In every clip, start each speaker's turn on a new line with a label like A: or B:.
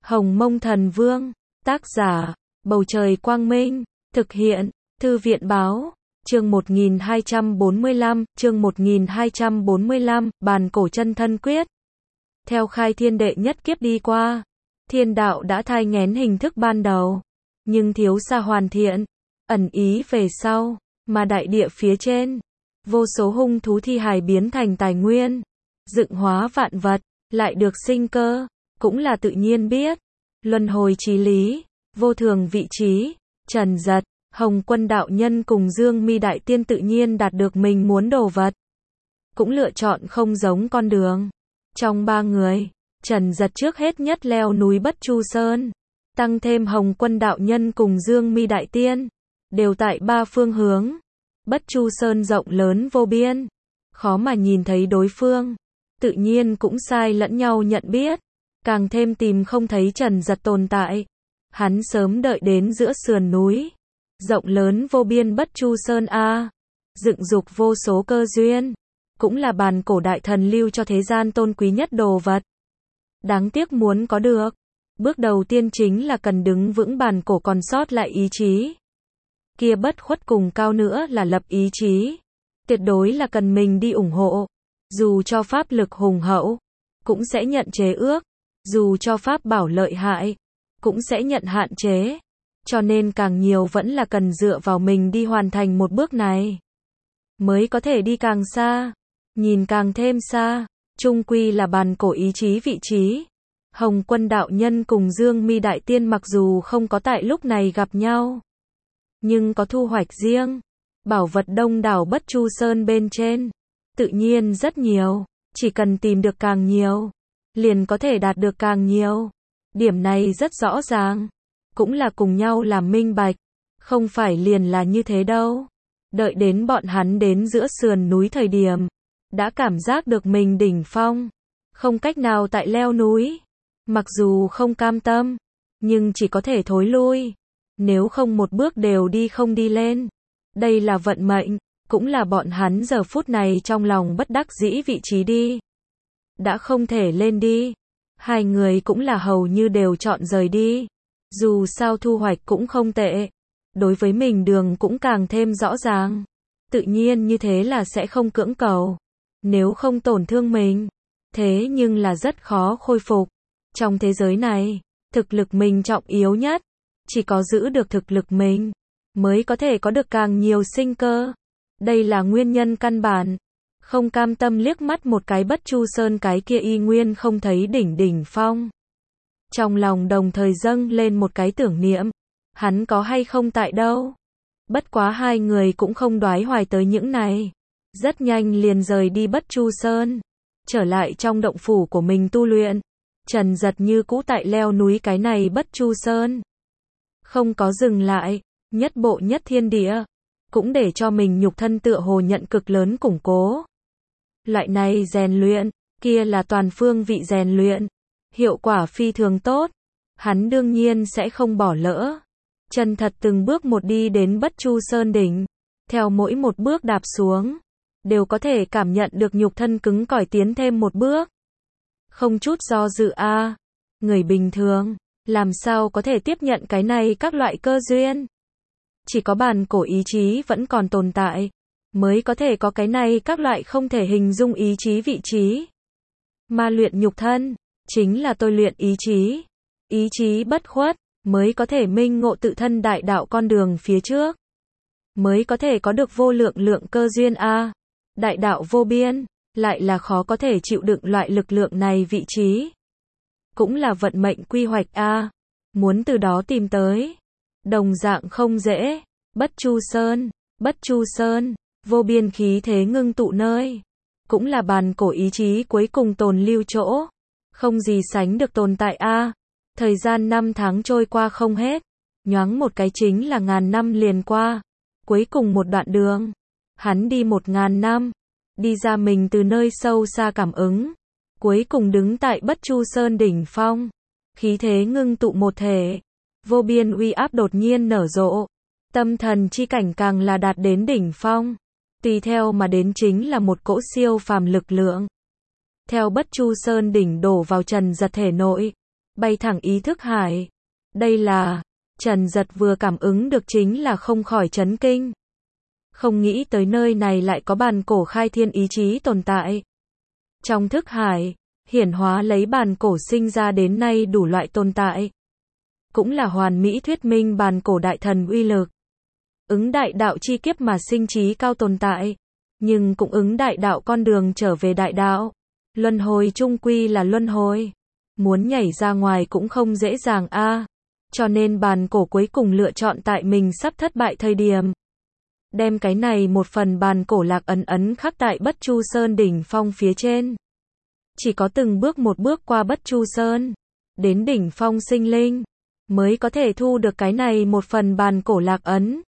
A: Hồng Mông Thần Vương, tác giả, Bầu Trời Quang Minh, thực hiện, Thư viện Báo, chương 1245, Bàn Cổ Chân Thân Quyết. Theo khai thiên đệ nhất kiếp đi qua, thiên đạo đã thai nghén hình thức ban đầu, nhưng thiếu xa hoàn thiện, ẩn ý về sau, mà đại địa phía trên, vô số hung thú thi hài biến thành tài nguyên, dựng hóa vạn vật, lại được sinh cơ, cũng là tự nhiên biết, luân hồi chí lý, vô thường vị trí, Trần Dật, Hồng Quân đạo nhân cùng Dương Mi đại tiên tự nhiên đạt được mình muốn đồ vật, cũng lựa chọn không giống con đường. Trong ba người, Trần Dật trước hết nhất leo núi Bất Chu Sơn, tăng thêm Hồng Quân đạo nhân cùng Dương Mi đại tiên, đều tại ba phương hướng. Bất Chu Sơn rộng lớn vô biên, khó mà nhìn thấy đối phương, tự nhiên cũng sai lẫn nhau nhận biết, càng thêm tìm không thấy Trần Dật tồn tại. Hắn sớm đợi đến giữa sườn núi, rộng lớn vô biên Bất Chu Sơn a, dựng dục vô số cơ duyên, cũng là bàn cổ đại thần lưu cho thế gian tôn quý nhất đồ vật. Đáng tiếc muốn có được, bước đầu tiên chính là cần đứng vững bàn cổ còn sót lại ý chí. Kia bất khuất cùng cao nữa là lập ý chí. Tuyệt đối là cần mình đi ủng hộ. Dù cho pháp lực hùng hậu, cũng sẽ nhận chế ước. Dù cho pháp bảo lợi hại, cũng sẽ nhận hạn chế. Cho nên càng nhiều vẫn là cần dựa vào mình đi hoàn thành một bước này. Mới có thể đi càng xa, nhìn càng thêm xa. Chung quy là bàn cổ ý chí vị trí. Hồng Quân đạo nhân cùng Dương Mi đại tiên mặc dù không có tại lúc này gặp nhau, nhưng có thu hoạch riêng. Bảo vật đông đảo Bất Chu Sơn bên trên, tự nhiên rất nhiều, chỉ cần tìm được càng nhiều, liền có thể đạt được càng nhiều. Điểm này rất rõ ràng, cũng là cùng nhau làm minh bạch, không phải liền là như thế đâu. Đợi đến bọn hắn đến giữa sườn núi thời điểm, đã cảm giác được mình đỉnh phong, không cách nào tại leo núi. Mặc dù không cam tâm, nhưng chỉ có thể thối lui. Nếu không một bước đều đi không đi lên. Đây là vận mệnh, cũng là bọn hắn giờ phút này trong lòng bất đắc dĩ vị trí đi. Đã không thể lên đi. Hai người cũng là hầu như đều chọn rời đi. Dù sao thu hoạch cũng không tệ. Đối với mình đường cũng càng thêm rõ ràng. Tự nhiên như thế là sẽ không cưỡng cầu. Nếu không tổn thương mình. Thế nhưng là rất khó khôi phục. Trong thế giới này, thực lực mình trọng yếu nhất. Chỉ có giữ được thực lực mình, mới có thể có được càng nhiều sinh cơ. Đây là nguyên nhân căn bản. Không cam tâm liếc mắt một cái Bất Chu Sơn cái kia y nguyên không thấy đỉnh phong. Trong lòng đồng thời dâng lên một cái tưởng niệm. Hắn có hay không tại đâu? Bất quá hai người cũng không đoái hoài tới những này. Rất nhanh liền rời đi Bất Chu Sơn. Trở lại trong động phủ của mình tu luyện. Trần Dật như cũ tại leo núi cái này Bất Chu Sơn. Không có dừng lại, nhất bộ nhất thiên địa, cũng để cho mình nhục thân tựa hồ nhận cực lớn củng cố. Loại này rèn luyện, kia là toàn phương vị rèn luyện, hiệu quả phi thường tốt, hắn đương nhiên sẽ không bỏ lỡ. Chân thật từng bước một đi đến Bất Chu Sơn đỉnh, theo mỗi một bước đạp xuống, đều có thể cảm nhận được nhục thân cứng cỏi tiến thêm một bước. Không chút do dự a, người bình thường làm sao có thể tiếp nhận cái này các loại cơ duyên? Chỉ có bàn cổ ý chí vẫn còn tồn tại, mới có thể có cái này các loại không thể hình dung ý chí vị trí. Mà luyện nhục thân, chính là tôi luyện ý chí bất khuất, mới có thể minh ngộ tự thân đại đạo con đường phía trước. Mới có thể có được vô lượng cơ duyên a. Đại đạo vô biên, lại là khó có thể chịu đựng loại lực lượng này vị trí. Cũng là vận mệnh quy hoạch a, muốn từ đó tìm tới, đồng dạng không dễ. Bất Chu Sơn, vô biên khí thế ngưng tụ nơi, cũng là bàn cổ ý chí cuối cùng tồn lưu chỗ, không gì sánh được tồn tại a. Thời gian 5 tháng trôi qua không hết, nhoáng một cái chính là ngàn năm liền qua. Cuối cùng một đoạn đường, hắn đi 1000 năm, đi ra mình từ nơi sâu xa cảm ứng. Cuối cùng đứng tại Bất Chu Sơn đỉnh phong, khí thế ngưng tụ một thể, vô biên uy áp đột nhiên nở rộ, tâm thần chi cảnh càng là đạt đến đỉnh phong, tùy theo mà đến chính là một cỗ siêu phàm lực lượng. Theo Bất Chu Sơn đỉnh đổ vào Trần Dật thể nội, bay thẳng ý thức hải. Đây là, Trần Giật vừa cảm ứng được chính là không khỏi chấn kinh. Không nghĩ tới nơi này lại có bàn cổ khai thiên ý chí tồn tại. Trong thức hải, hiển hóa lấy bàn cổ sinh ra đến nay đủ loại tồn tại. Cũng là hoàn mỹ thuyết minh bàn cổ đại thần uy lực. Ứng đại đạo chi kiếp mà sinh trí cao tồn tại. Nhưng cũng ứng đại đạo con đường trở về đại đạo. Luân hồi chung quy là luân hồi. Muốn nhảy ra ngoài cũng không dễ dàng a. Cho nên bàn cổ cuối cùng lựa chọn tại mình sắp thất bại thời điểm. Đem cái này một phần bàn cổ lạc ấn khắc tại Bất Chu Sơn đỉnh phong phía trên. Chỉ có từng bước một bước qua Bất Chu Sơn, đến đỉnh phong sinh linh, mới có thể thu được cái này một phần bàn cổ lạc ấn.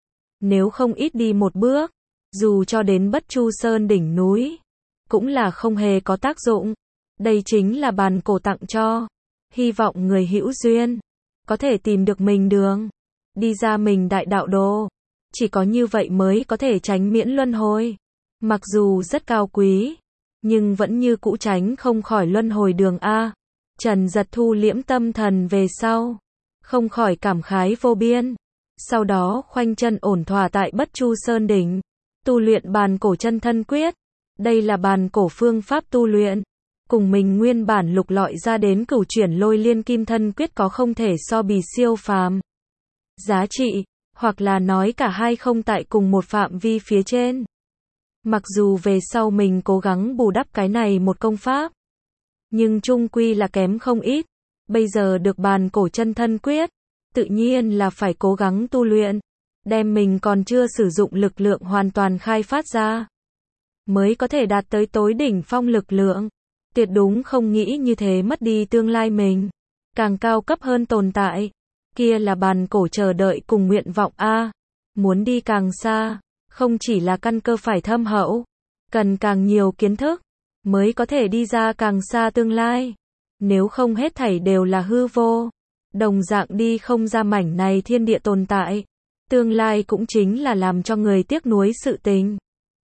A: Nếu không ít đi một bước, dù cho đến Bất Chu Sơn đỉnh núi, cũng là không hề có tác dụng. Đây chính là bàn cổ tặng cho. Hy vọng người hữu duyên có thể tìm được mình đường, đi ra mình đại đạo đồ. Chỉ có như vậy mới có thể tránh miễn luân hồi. Mặc dù rất cao quý, nhưng vẫn như cũ tránh không khỏi luân hồi đường a. Trần Giật thu liễm tâm thần về sau, không khỏi cảm khái vô biên. Sau đó khoanh chân ổn thỏa tại Bất Chu Sơn đỉnh, tu luyện bàn cổ chân thân quyết. Đây là bàn cổ phương pháp tu luyện, cùng mình nguyên bản lục lọi ra đến cửu chuyển lôi liên kim thân quyết có không thể so bì siêu phàm. Giá trị, hoặc là nói cả hai không tại cùng một phạm vi phía trên. Mặc dù về sau mình cố gắng bù đắp cái này một công pháp, nhưng chung quy là kém không ít. Bây giờ được bàn cổ chân thân quyết, tự nhiên là phải cố gắng tu luyện, đem mình còn chưa sử dụng lực lượng hoàn toàn khai phát ra, mới có thể đạt tới tối đỉnh phong lực lượng. Tuyệt đúng không nghĩ như thế mất đi tương lai mình. Càng cao cấp hơn tồn tại, kia là bàn cổ chờ đợi cùng nguyện vọng a. Muốn đi càng xa, không chỉ là căn cơ phải thâm hậu, cần càng nhiều kiến thức, mới có thể đi ra càng xa tương lai. Nếu không hết thảy đều là hư vô, đồng dạng đi không ra mảnh này thiên địa tồn tại, tương lai cũng chính là làm cho người tiếc nuối sự tình.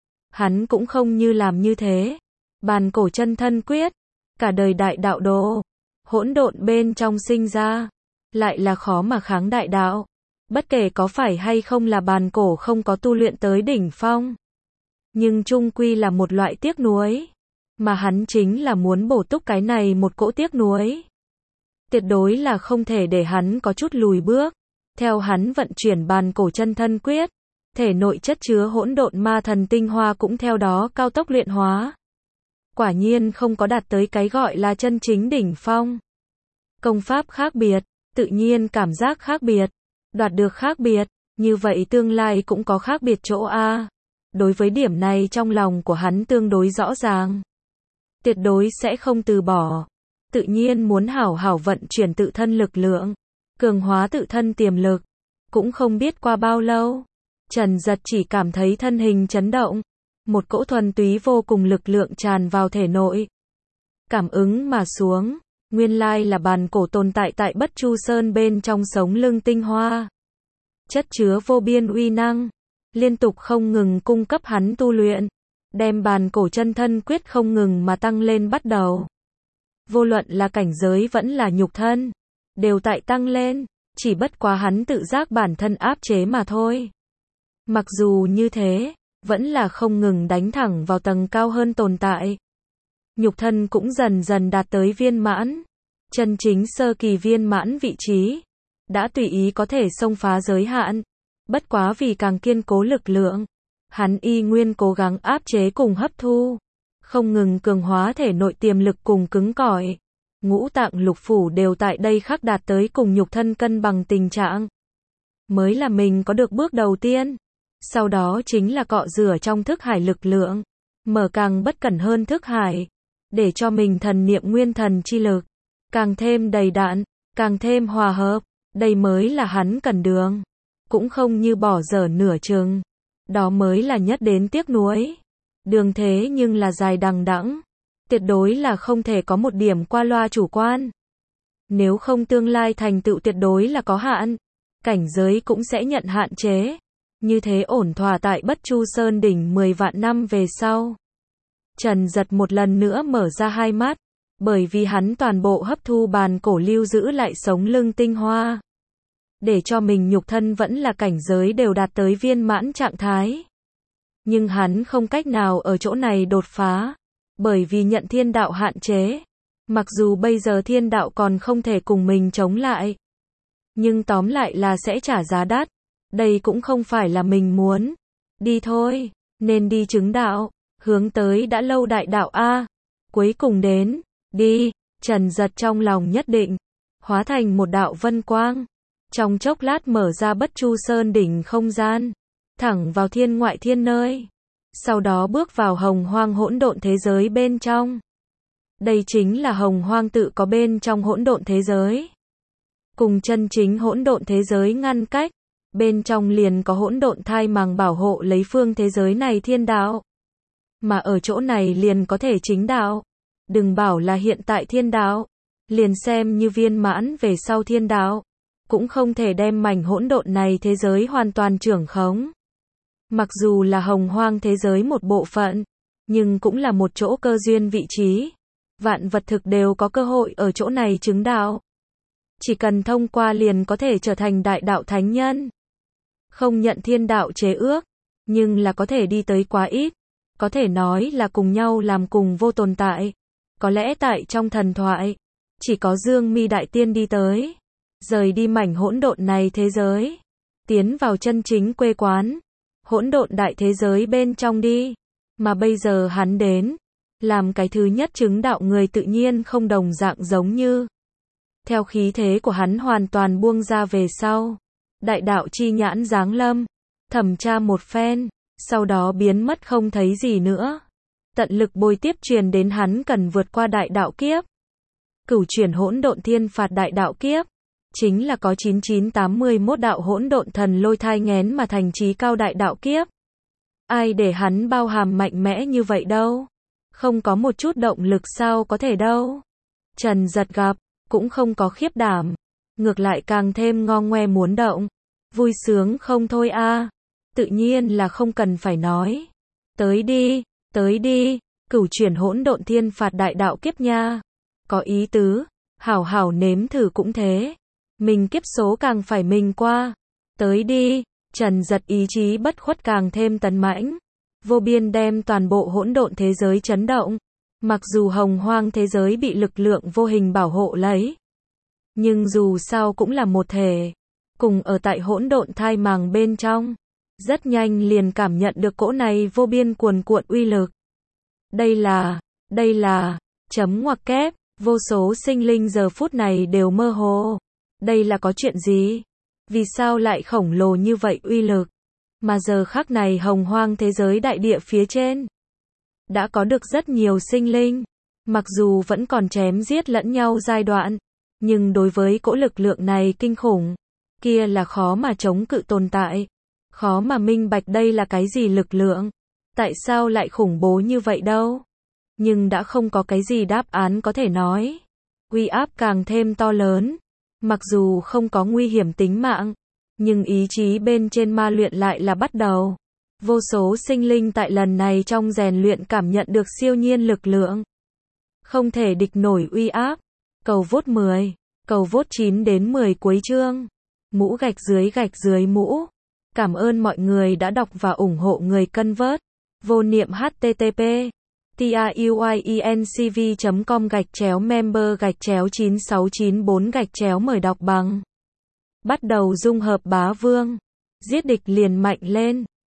A: Hắn cũng không như làm như thế. Bàn cổ chân thân quyết, cả đời đại đạo đồ, hỗn độn bên trong sinh ra, lại là khó mà kháng đại đạo. Bất kể có phải hay không là bàn cổ không có tu luyện tới đỉnh phong, nhưng chung quy là một loại tiếc nuối, mà hắn chính là muốn bổ túc cái này một cỗ tiếc nuối. Tuyệt đối là không thể để hắn có chút lùi bước. Theo hắn vận chuyển bàn cổ chân thân quyết, thể nội chất chứa hỗn độn ma thần tinh hoa cũng theo đó cao tốc luyện hóa. Quả nhiên không có đạt tới cái gọi là chân chính đỉnh phong. Công pháp khác biệt, tự nhiên cảm giác khác biệt, đoạt được khác biệt, như vậy tương lai cũng có khác biệt chỗ a. Đối với điểm này trong lòng của hắn tương đối rõ ràng. Tuyệt đối sẽ không từ bỏ. Tự nhiên muốn hảo hảo vận chuyển tự thân lực lượng, cường hóa tự thân tiềm lực. Cũng không biết qua bao lâu, Trần Giật chỉ cảm thấy thân hình chấn động. Một cỗ thuần túy vô cùng lực lượng tràn vào thể nội. Cảm ứng mà xuống, nguyên lai là bàn cổ tồn tại tại Bất Chu Sơn bên trong sống lưng tinh hoa. Chất chứa vô biên uy năng, liên tục không ngừng cung cấp hắn tu luyện, đem bàn cổ chân thân quyết không ngừng mà tăng lên bắt đầu. Vô luận là cảnh giới vẫn là nhục thân, đều tại tăng lên, chỉ bất quá hắn tự giác bản thân áp chế mà thôi. Mặc dù như thế, vẫn là không ngừng đánh thẳng vào tầng cao hơn tồn tại. Nhục thân cũng dần dần đạt tới viên mãn, chân chính sơ kỳ viên mãn vị trí, đã tùy ý có thể xông phá giới hạn. Bất quá vì càng kiên cố lực lượng, hắn y nguyên cố gắng áp chế cùng hấp thu, không ngừng cường hóa thể nội tiềm lực cùng cứng cỏi. Ngũ tạng lục phủ đều tại đây khắc đạt tới cùng nhục thân cân bằng tình trạng. Mới là mình có được bước đầu tiên. Sau đó chính là cọ rửa trong thức hải lực lượng, mở càng bất cẩn hơn thức hải, để cho mình thần niệm nguyên thần chi lực càng thêm đầy đặn, càng thêm hòa hợp. Đây mới là hắn cần đường, cũng không như bỏ dở nửa chừng. Đó mới là nhất đến tiếc nuối. Đường thế nhưng là dài đằng đẵng, tuyệt đối là không thể có một điểm qua loa chủ quan. Nếu không tương lai thành tựu tuyệt đối là có hạn, cảnh giới cũng sẽ nhận hạn chế. Như thế ổn thỏa tại Bất Chu Sơn đỉnh 10 vạn năm về sau. Trần Giật một lần nữa mở ra hai mắt, Bởi vì hắn toàn bộ hấp thu bàn cổ lưu giữ lại sống lưng tinh hoa. Để cho mình nhục thân vẫn là cảnh giới đều đạt tới viên mãn trạng thái. Nhưng hắn không cách nào ở chỗ này đột phá. Bởi vì nhận thiên đạo hạn chế. Mặc dù bây giờ thiên đạo còn không thể cùng mình chống lại. Nhưng tóm lại là sẽ trả giá đắt. Đây cũng không phải là mình muốn. Đi thôi, nên đi chứng đạo. Hướng tới đã lâu đại đạo A. Cuối cùng đến. Đi, Trần Giật trong lòng nhất định. Hóa thành một đạo vân quang. Trong chốc lát mở ra Bất Chu Sơn đỉnh không gian. Thẳng vào thiên ngoại thiên nơi. Sau đó bước vào hồng hoang hỗn độn thế giới bên trong. Đây chính là hồng hoang tự có bên trong hỗn độn thế giới. Cùng chân chính hỗn độn thế giới ngăn cách. Bên trong liền có hỗn độn thai màng bảo hộ lấy phương thế giới này thiên đạo. Mà ở chỗ này liền có thể chính đạo. Đừng bảo là hiện tại thiên đạo. Liền xem như viên mãn về sau thiên đạo. Cũng không thể đem mảnh hỗn độn này thế giới hoàn toàn trưởng khống. Mặc dù là hồng hoang thế giới một bộ phận. Nhưng cũng là một chỗ cơ duyên vị trí. Vạn vật thực đều có cơ hội ở chỗ này chứng đạo. Chỉ cần thông qua liền có thể trở thành đại đạo thánh nhân. Không nhận thiên đạo chế ước. Nhưng là có thể đi tới quá ít. Có thể nói là cùng nhau làm cùng vô tồn tại. Có lẽ tại trong thần thoại. Chỉ có Dương Mi Đại Tiên đi tới. Rời đi mảnh hỗn độn này thế giới. Tiến vào chân chính quê quán. Hỗn độn đại thế giới bên trong đi. Mà bây giờ hắn đến. Làm cái thứ nhất chứng đạo người tự nhiên không đồng dạng giống như. Theo khí thế của hắn hoàn toàn buông ra về sau. Đại đạo chi nhãn giáng lâm. Thẩm tra một phen. Sau đó biến mất không thấy gì nữa. Tận lực bồi tiếp truyền đến hắn cần vượt qua đại đạo kiếp. Cửu chuyển hỗn độn thiên phạt đại đạo kiếp. Chính là có 9981 đạo hỗn độn thần lôi thai nghén mà thành trí cao đại đạo kiếp. Ai để hắn bao hàm mạnh mẽ như vậy đâu. Không có một chút động lực sao có thể đâu. Trần Giật gặp, cũng không có khiếp đảm. Ngược lại càng thêm ngo ngoe muốn động. Vui sướng không thôi a. Tự nhiên là không cần phải nói. Tới đi, cửu chuyển hỗn độn thiên phạt đại đạo kiếp nha. Có ý tứ, hảo hảo nếm thử cũng thế. Mình kiếp số càng phải mình qua. Tới đi, Trần Giật ý chí bất khuất càng thêm tấn mãnh. Vô biên đem toàn bộ hỗn độn thế giới chấn động. Mặc dù hồng hoang thế giới bị lực lượng vô hình bảo hộ lấy. Nhưng dù sao cũng là một thể. Cùng ở tại hỗn độn thai màng bên trong. Rất nhanh liền cảm nhận được cỗ này vô biên cuồn cuộn uy lực. Đây là, chấm ngoặc kép, vô số sinh linh giờ phút này đều mơ hồ. Đây là có chuyện gì? Vì sao lại khổng lồ như vậy uy lực? Mà giờ khắc này hồng hoang thế giới đại địa phía trên. Đã có được rất nhiều sinh linh. Mặc dù vẫn còn chém giết lẫn nhau giai đoạn. Nhưng đối với cỗ lực lượng này kinh khủng. Kia là khó mà chống cự tồn tại. Khó mà minh bạch đây là cái gì lực lượng. Tại sao lại khủng bố như vậy đâu? Nhưng đã không có cái gì đáp án có thể nói. Uy áp càng thêm to lớn. Mặc dù không có nguy hiểm tính mạng. Nhưng ý chí bên trên ma luyện lại là bắt đầu. Vô số sinh linh tại lần này trong rèn luyện cảm nhận được siêu nhiên lực lượng. Không thể địch nổi uy áp. Cầu vote 10. Cầu vote 9 đến 10 cuối chương. Mũ gạch dưới mũ. Cảm ơn mọi người đã đọc và ủng hộ người cân vớt. Vô niệm http truyencv.com/member/9694 mời đọc bằng. Bắt đầu dung hợp bá vương. Giết địch liền mạnh lên.